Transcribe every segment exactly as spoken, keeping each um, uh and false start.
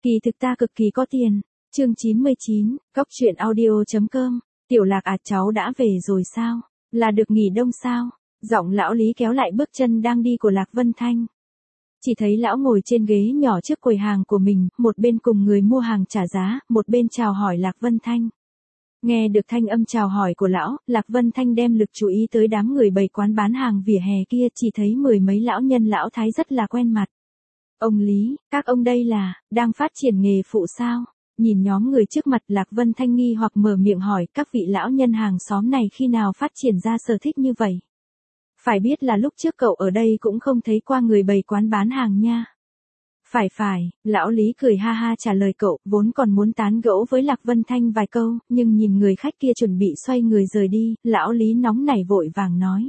Kỳ thực ta cực kỳ có tiền. Chương chín mươi chín, Cóc truyện audio.com. Tiểu Lạc à, cháu đã về rồi sao? Là được nghỉ đông sao? Giọng lão Lý kéo lại bước chân đang đi của Lạc Vân Thanh. Chỉ thấy lão ngồi trên ghế nhỏ trước quầy hàng của mình, một bên cùng người mua hàng trả giá, một bên chào hỏi Lạc Vân Thanh. Nghe được thanh âm chào hỏi của lão, Lạc Vân Thanh đem lực chú ý tới đám người bày quán bán hàng vỉa hè kia, chỉ thấy mười mấy lão nhân lão thái rất là quen mặt. Ông Lý, các ông đây là, đang phát triển nghề phụ sao? Nhìn nhóm người trước mặt, Lạc Vân Thanh nghi hoặc mở miệng hỏi, các vị lão nhân hàng xóm này khi nào phát triển ra sở thích như vậy? Phải biết là lúc trước cậu ở đây cũng không thấy qua người bày quán bán hàng nha. Phải phải, lão Lý cười ha ha trả lời cậu, vốn còn muốn tán gẫu với Lạc Vân Thanh vài câu, nhưng nhìn người khách kia chuẩn bị xoay người rời đi, lão Lý nóng nảy vội vàng nói.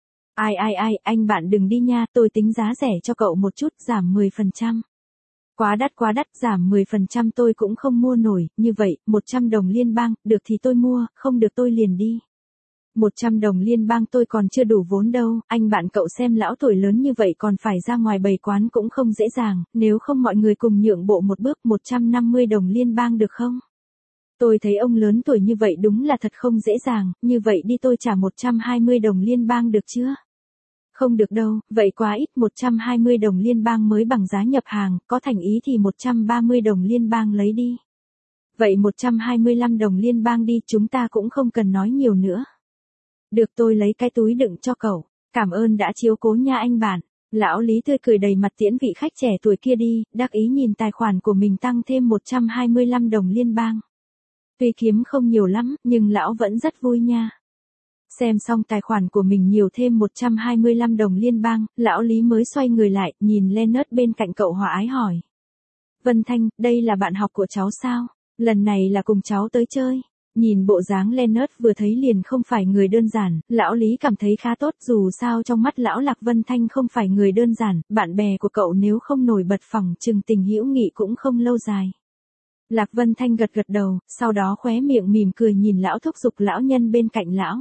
Ai ai ai, anh bạn đừng đi nha, tôi tính giá rẻ cho cậu một chút, giảm mười phần trăm. Quá đắt quá đắt, giảm mười phần trăm tôi cũng không mua nổi, như vậy, một trăm đồng liên bang, được thì tôi mua, không được tôi liền đi. một trăm đồng liên bang tôi còn chưa đủ vốn đâu, anh bạn cậu xem lão tuổi lớn như vậy còn phải ra ngoài bày quán cũng không dễ dàng, nếu không mọi người cùng nhượng bộ một bước, một trăm năm mươi đồng liên bang được không? Tôi thấy ông lớn tuổi như vậy đúng là thật không dễ dàng, như vậy đi tôi trả một trăm hai mươi đồng liên bang được chưa? Không được đâu, vậy quá ít, một trăm hai mươi đồng liên bang mới bằng giá nhập hàng, có thành ý thì một trăm ba mươi đồng liên bang lấy đi. Vậy một trăm hai mươi lăm đồng liên bang đi, chúng ta cũng không cần nói nhiều nữa. Được, tôi lấy cái túi đựng cho cậu, cảm ơn đã chiếu cố nha anh bạn. Lão Lý tươi cười đầy mặt tiễn vị khách trẻ tuổi kia đi, đắc ý nhìn tài khoản của mình tăng thêm một trăm hai mươi lăm đồng liên bang. Tuy kiếm không nhiều lắm, nhưng lão vẫn rất vui nha. Xem xong tài khoản của mình nhiều thêm một trăm hai mươi lăm đồng liên bang, lão Lý mới xoay người lại, nhìn Leonard bên cạnh cậu hòa ái hỏi. Vân Thanh, đây là bạn học của cháu sao? Lần này là cùng cháu tới chơi. Nhìn bộ dáng Leonard vừa thấy liền không phải người đơn giản, lão Lý cảm thấy khá tốt, dù sao trong mắt lão Lạc Vân Thanh không phải người đơn giản, bạn bè của cậu nếu không nổi bật phỏng chừng tình hữu nghị cũng không lâu dài. Lạc Vân Thanh gật gật đầu, sau đó khóe miệng mỉm cười nhìn lão thúc giục lão nhân bên cạnh lão.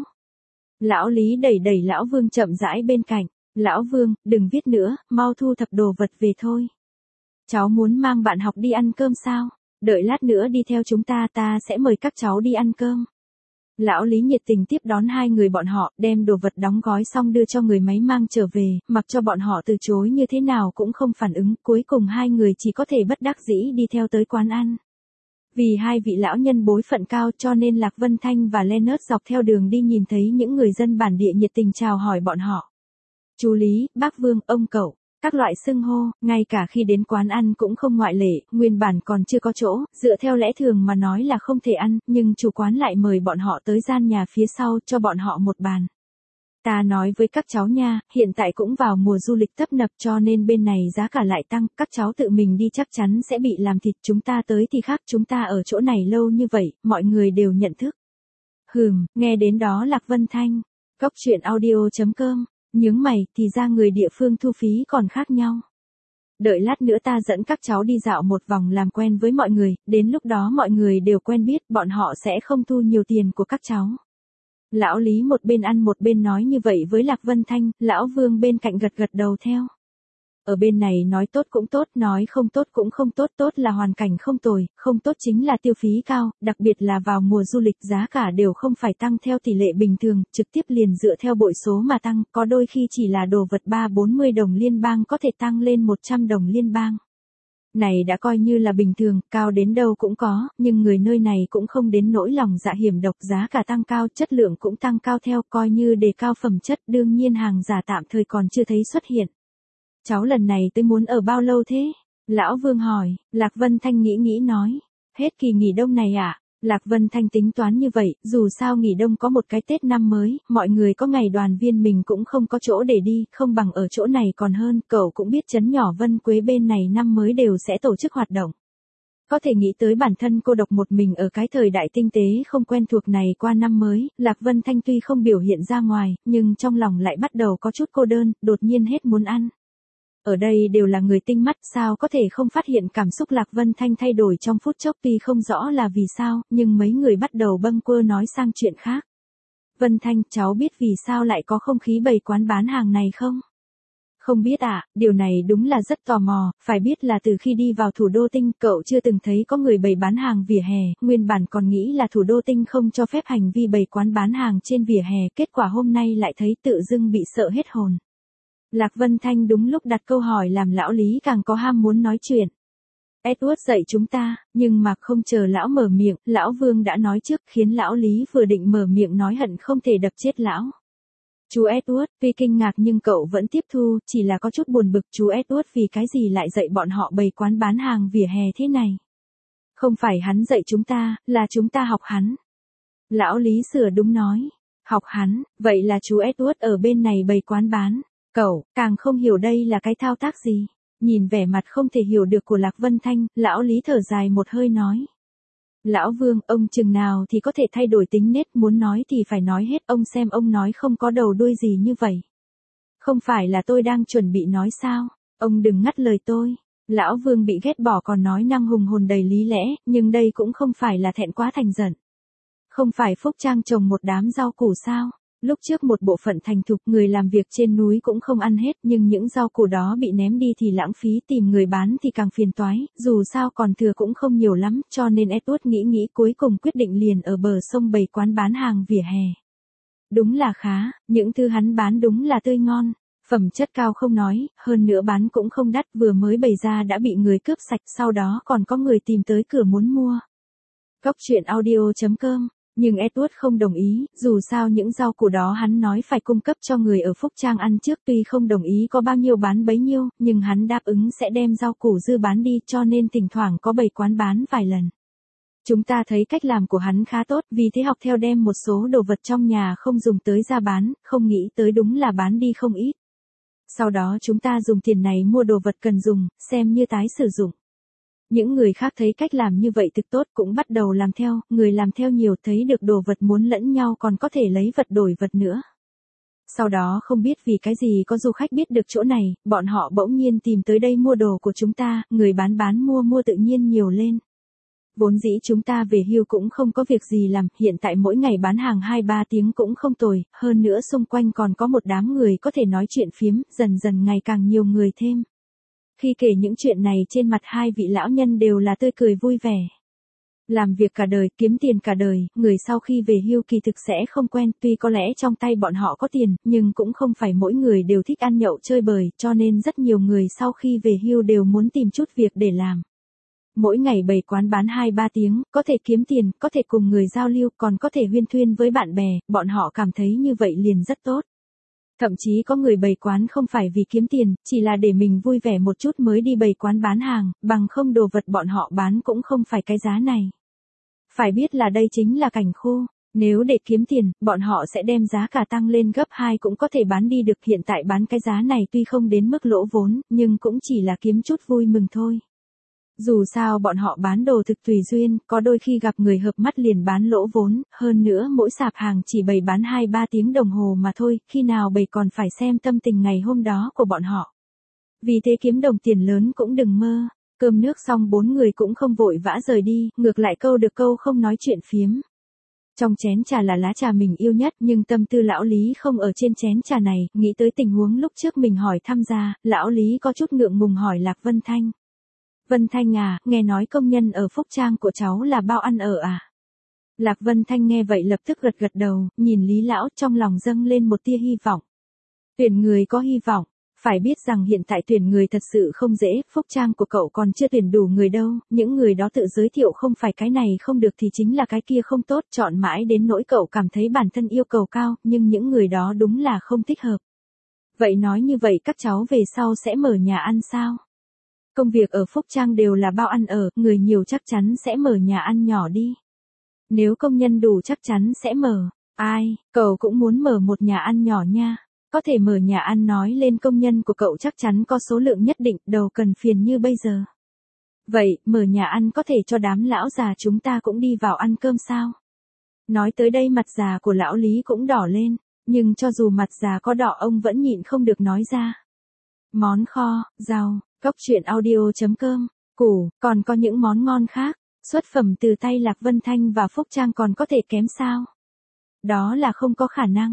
Lão Lý đẩy đẩy lão Vương chậm rãi bên cạnh, lão Vương, đừng viết nữa, mau thu thập đồ vật về thôi. Cháu muốn mang bạn học đi ăn cơm sao? Đợi lát nữa đi theo chúng ta, ta sẽ mời các cháu đi ăn cơm. Lão Lý nhiệt tình tiếp đón hai người bọn họ, đem đồ vật đóng gói xong đưa cho người máy mang trở về, mặc cho bọn họ từ chối như thế nào cũng không phản ứng, cuối cùng hai người chỉ có thể bất đắc dĩ đi theo tới quán ăn. Vì hai vị lão nhân bối phận cao cho nên Lạc Vân Thanh và Leonard dọc theo đường đi nhìn thấy những người dân bản địa nhiệt tình chào hỏi bọn họ. Chú Lý, bác Vương, ông cậu. Các loại xưng hô, ngay cả khi đến quán ăn cũng không ngoại lệ, nguyên bản còn chưa có chỗ, dựa theo lẽ thường mà nói là không thể ăn, nhưng chủ quán lại mời bọn họ tới gian nhà phía sau cho bọn họ một bàn. Ta nói với các cháu nha, hiện tại cũng vào mùa du lịch tấp nập cho nên bên này giá cả lại tăng, các cháu tự mình đi chắc chắn sẽ bị làm thịt, chúng ta tới thì khác, chúng ta ở chỗ này lâu như vậy, mọi người đều nhận thức. Hừm, nghe đến đó Lạc Vân Thanh, Cóc truyện audio.com. Nhướng mày, thì ra người địa phương thu phí còn khác nhau. Đợi lát nữa ta dẫn các cháu đi dạo một vòng làm quen với mọi người, đến lúc đó mọi người đều quen biết, bọn họ sẽ không thu nhiều tiền của các cháu. Lão Lý một bên ăn một bên nói như vậy với Lạc Vân Thanh, lão Vương bên cạnh gật gật đầu theo. Ở bên này nói tốt cũng tốt, nói không tốt cũng không tốt, tốt là hoàn cảnh không tồi, không tốt chính là tiêu phí cao, đặc biệt là vào mùa du lịch giá cả đều không phải tăng theo tỷ lệ bình thường, trực tiếp liền dựa theo bội số mà tăng, có đôi khi chỉ là đồ vật ba bốn mươi đồng liên bang có thể tăng lên một trăm đồng liên bang. Này đã coi như là bình thường, cao đến đâu cũng có, nhưng người nơi này cũng không đến nỗi lòng dạ hiểm độc, giá cả tăng cao, chất lượng cũng tăng cao theo, coi như đề cao phẩm chất, đương nhiên hàng giả tạm thời còn chưa thấy xuất hiện. Cháu lần này tới muốn ở bao lâu thế? Lão Vương hỏi, Lạc Vân Thanh nghĩ nghĩ nói. Hết kỳ nghỉ đông này à? Lạc Vân Thanh tính toán như vậy, dù sao nghỉ đông có một cái Tết năm mới, mọi người có ngày đoàn viên mình cũng không có chỗ để đi, không bằng ở chỗ này còn hơn, cậu cũng biết trấn nhỏ Vân Quế bên này năm mới đều sẽ tổ chức hoạt động. Có thể nghĩ tới bản thân cô độc một mình ở cái thời đại tinh tế không quen thuộc này qua năm mới, Lạc Vân Thanh tuy không biểu hiện ra ngoài, nhưng trong lòng lại bắt đầu có chút cô đơn, đột nhiên hết muốn ăn. Ở đây đều là người tinh mắt, sao có thể không phát hiện cảm xúc Lạc Vân Thanh thay đổi trong phút chốc, tuy không rõ là vì sao, nhưng mấy người bắt đầu bâng quơ nói sang chuyện khác. Vân Thanh, cháu biết vì sao lại có không khí bày quán bán hàng này không? Không biết ạ, điều này đúng là rất tò mò, phải biết là từ khi đi vào thủ đô tinh, cậu chưa từng thấy có người bày bán hàng vỉa hè, nguyên bản còn nghĩ là thủ đô tinh không cho phép hành vi bày quán bán hàng trên vỉa hè, kết quả hôm nay lại thấy tự dưng bị sợ hết hồn. Lạc Vân Thanh đúng lúc đặt câu hỏi làm lão Lý càng có ham muốn nói chuyện. Edward dạy chúng ta, nhưng mà không chờ lão mở miệng, lão Vương đã nói trước khiến lão Lý vừa định mở miệng nói hận không thể đập chết lão. Chú Edward, tuy kinh ngạc nhưng cậu vẫn tiếp thu, chỉ là có chút buồn bực chú Edward vì cái gì lại dạy bọn họ bày quán bán hàng vỉa hè thế này. Không phải hắn dạy chúng ta, là chúng ta học hắn. Lão Lý sửa đúng nói. Học hắn, vậy là chú Edward ở bên này bày quán bán. Cậu, càng không hiểu đây là cái thao tác gì. Nhìn vẻ mặt không thể hiểu được của Lạc Vân Thanh, lão Lý thở dài một hơi nói. Lão Vương, ông chừng nào thì có thể thay đổi tính nết, muốn nói thì phải nói hết, ông xem ông nói không có đầu đuôi gì như vậy. Không phải là tôi đang chuẩn bị nói sao, ông đừng ngắt lời tôi. Lão Vương bị ghét bỏ còn nói năng hùng hồn đầy lý lẽ, nhưng đây cũng không phải là thẹn quá thành giận. Không phải Phúc Trang trồng một đám rau củ sao? Lúc trước một bộ phận thành thục người làm việc trên núi cũng không ăn hết, nhưng những rau củ đó bị ném đi thì lãng phí, tìm người bán thì càng phiền toái, dù sao còn thừa cũng không nhiều lắm, cho nên Edward nghĩ nghĩ cuối cùng quyết định liền ở bờ sông bày quán bán hàng vỉa hè. Đúng là khá, những thứ hắn bán đúng là tươi ngon, phẩm chất cao không nói, hơn nữa bán cũng không đắt, vừa mới bày ra đã bị người cướp sạch, sau đó còn có người tìm tới cửa muốn mua. Góc truyện audio chấm com. Nhưng Edward không đồng ý, dù sao những rau củ đó hắn nói phải cung cấp cho người ở Phúc Trang ăn trước, tuy không đồng ý có bao nhiêu bán bấy nhiêu, nhưng hắn đáp ứng sẽ đem rau củ dư bán đi, cho nên thỉnh thoảng có bày quán bán vài lần. Chúng ta thấy cách làm của hắn khá tốt, vì thế học theo đem một số đồ vật trong nhà không dùng tới ra bán, không nghĩ tới đúng là bán đi không ít. Sau đó chúng ta dùng tiền này mua đồ vật cần dùng, xem như tái sử dụng. Những người khác thấy cách làm như vậy thực tốt cũng bắt đầu làm theo, người làm theo nhiều thấy được đồ vật muốn lẫn nhau còn có thể lấy vật đổi vật nữa. Sau đó không biết vì cái gì có du khách biết được chỗ này, bọn họ bỗng nhiên tìm tới đây mua đồ của chúng ta, người bán bán mua mua tự nhiên nhiều lên. Vốn dĩ chúng ta về hưu cũng không có việc gì làm, hiện tại mỗi ngày bán hàng hai ba tiếng cũng không tồi, hơn nữa xung quanh còn có một đám người có thể nói chuyện phiếm, dần dần ngày càng nhiều người thêm. Khi kể những chuyện này trên mặt hai vị lão nhân đều là tươi cười vui vẻ. Làm việc cả đời, kiếm tiền cả đời, người sau khi về hưu kỳ thực sẽ không quen, tuy có lẽ trong tay bọn họ có tiền, nhưng cũng không phải mỗi người đều thích ăn nhậu chơi bời, cho nên rất nhiều người sau khi về hưu đều muốn tìm chút việc để làm. Mỗi ngày bày quán bán hai ba tiếng, có thể kiếm tiền, có thể cùng người giao lưu, còn có thể huyên thuyên với bạn bè, bọn họ cảm thấy như vậy liền rất tốt. Thậm chí có người bày quán không phải vì kiếm tiền, chỉ là để mình vui vẻ một chút mới đi bày quán bán hàng, bằng không đồ vật bọn họ bán cũng không phải cái giá này. Phải biết là đây chính là cảnh khu, nếu để kiếm tiền, bọn họ sẽ đem giá cả tăng lên gấp hai cũng có thể bán đi được, hiện tại bán cái giá này tuy không đến mức lỗ vốn, nhưng cũng chỉ là kiếm chút vui mừng thôi. Dù sao bọn họ bán đồ thực tùy duyên, có đôi khi gặp người hợp mắt liền bán lỗ vốn, hơn nữa mỗi sạp hàng chỉ bày bán hai ba tiếng đồng hồ mà thôi, khi nào bày còn phải xem tâm tình ngày hôm đó của bọn họ. Vì thế kiếm đồng tiền lớn cũng đừng mơ, cơm nước xong bốn người cũng không vội vã rời đi, ngược lại câu được câu không nói chuyện phiếm. Trong chén trà là lá trà mình yêu nhất, nhưng tâm tư lão Lý không ở trên chén trà này, nghĩ tới tình huống lúc trước mình hỏi thăm ra, lão Lý có chút ngượng ngùng hỏi Lạc Vân Thanh. Vân Thanh à, nghe nói công nhân ở Phúc Trang của cháu là bao ăn ở à? Lạc Vân Thanh nghe vậy lập tức gật gật đầu, nhìn Lý lão trong lòng dâng lên một tia hy vọng. Tuyển người có hy vọng, phải biết rằng hiện tại tuyển người thật sự không dễ, Phúc Trang của cậu còn chưa tuyển đủ người đâu, những người đó tự giới thiệu không phải cái này không được thì chính là cái kia không tốt, chọn mãi đến nỗi cậu cảm thấy bản thân yêu cầu cao, nhưng những người đó đúng là không thích hợp. Vậy nói như vậy các cháu về sau sẽ mở nhà ăn sao? Công việc ở Phúc Trang đều là bao ăn ở, người nhiều chắc chắn sẽ mở nhà ăn nhỏ đi. Nếu công nhân đủ chắc chắn sẽ mở. Ai, cậu cũng muốn mở một nhà ăn nhỏ nha. Có thể mở nhà ăn nói lên công nhân của cậu chắc chắn có số lượng nhất định, đâu cần phiền như bây giờ. Vậy, mở nhà ăn có thể cho đám lão già chúng ta cũng đi vào ăn cơm sao? Nói tới đây mặt già của lão Lý cũng đỏ lên, nhưng cho dù mặt già có đỏ ông vẫn nhịn không được nói ra. Món kho, rau. Góc truyện audio chấm com, củ, còn có những món ngon khác, xuất phẩm từ tay Lạc Vân Thanh và Phúc Trang còn có thể kém sao? Đó là không có khả năng,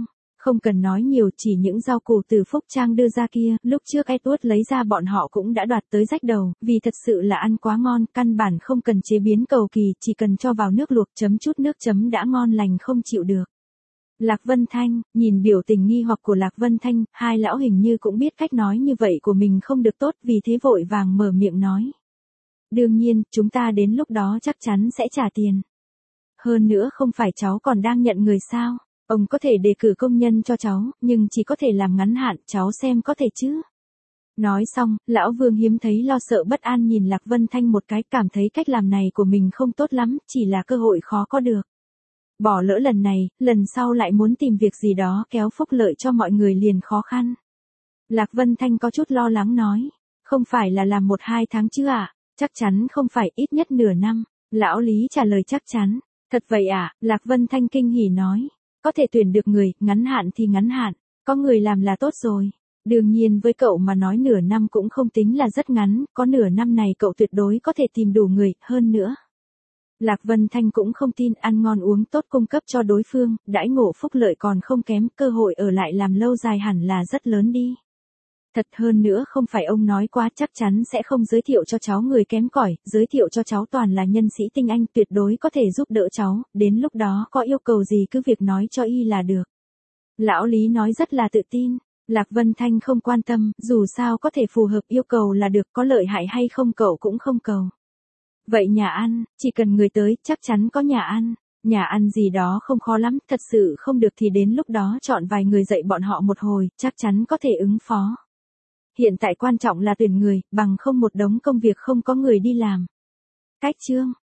Không cần nói nhiều, chỉ những rau củ từ Phúc Trang đưa ra kia, lúc trước Edward lấy ra bọn họ cũng đã đoạt tới rách đầu, vì thật sự là ăn quá ngon, căn bản không cần chế biến cầu kỳ, chỉ cần cho vào nước luộc chấm chút nước chấm đã ngon lành không chịu được. Lạc Vân Thanh, nhìn biểu tình nghi hoặc của Lạc Vân Thanh, hai lão hình như cũng biết cách nói như vậy của mình không được tốt, vì thế vội vàng mở miệng nói. Đương nhiên, chúng ta đến lúc đó chắc chắn sẽ trả tiền. Hơn nữa không phải cháu còn đang nhận người sao? Ông có thể đề cử công nhân cho cháu, nhưng chỉ có thể làm ngắn hạn, cháu xem có thể chứ. Nói xong, lão Vương hiếm thấy lo sợ bất an nhìn Lạc Vân Thanh một cái, cảm thấy cách làm này của mình không tốt lắm, chỉ là cơ hội khó có được. Bỏ lỡ lần này, lần sau lại muốn tìm việc gì đó kéo phúc lợi cho mọi người liền khó khăn. Lạc Vân Thanh có chút lo lắng nói, không phải là làm một hai tháng chứ ạ, à? Chắc chắn không phải, ít nhất nửa năm. Lão Lý trả lời chắc chắn. Thật vậy à? Lạc Vân Thanh kinh hỉ nói. Có thể tuyển được người, ngắn hạn thì ngắn hạn, có người làm là tốt rồi. Đương nhiên với cậu mà nói nửa năm cũng không tính là rất ngắn, có nửa năm này cậu tuyệt đối có thể tìm đủ người, hơn nữa. Lạc Vân Thanh cũng không tin ăn ngon uống tốt cung cấp cho đối phương, đãi ngộ phúc lợi còn không kém, cơ hội ở lại làm lâu dài hẳn là rất lớn đi. Thật hơn nữa không phải ông nói quá chắc chắn sẽ không giới thiệu cho cháu người kém cỏi, giới thiệu cho cháu toàn là nhân sĩ tinh anh tuyệt đối có thể giúp đỡ cháu, đến lúc đó có yêu cầu gì cứ việc nói cho y là được. Lão Lý nói rất là tự tin, Lạc Vân Thanh không quan tâm, dù sao có thể phù hợp yêu cầu là được, có lợi hại hay không cậu cũng không cầu. Vậy nhà ăn, chỉ cần người tới, chắc chắn có nhà ăn. Nhà ăn gì đó không khó lắm, thật sự không được thì đến lúc đó chọn vài người dạy bọn họ một hồi, chắc chắn có thể ứng phó. Hiện tại quan trọng là tuyển người, bằng không một đống công việc không có người đi làm. Cách chương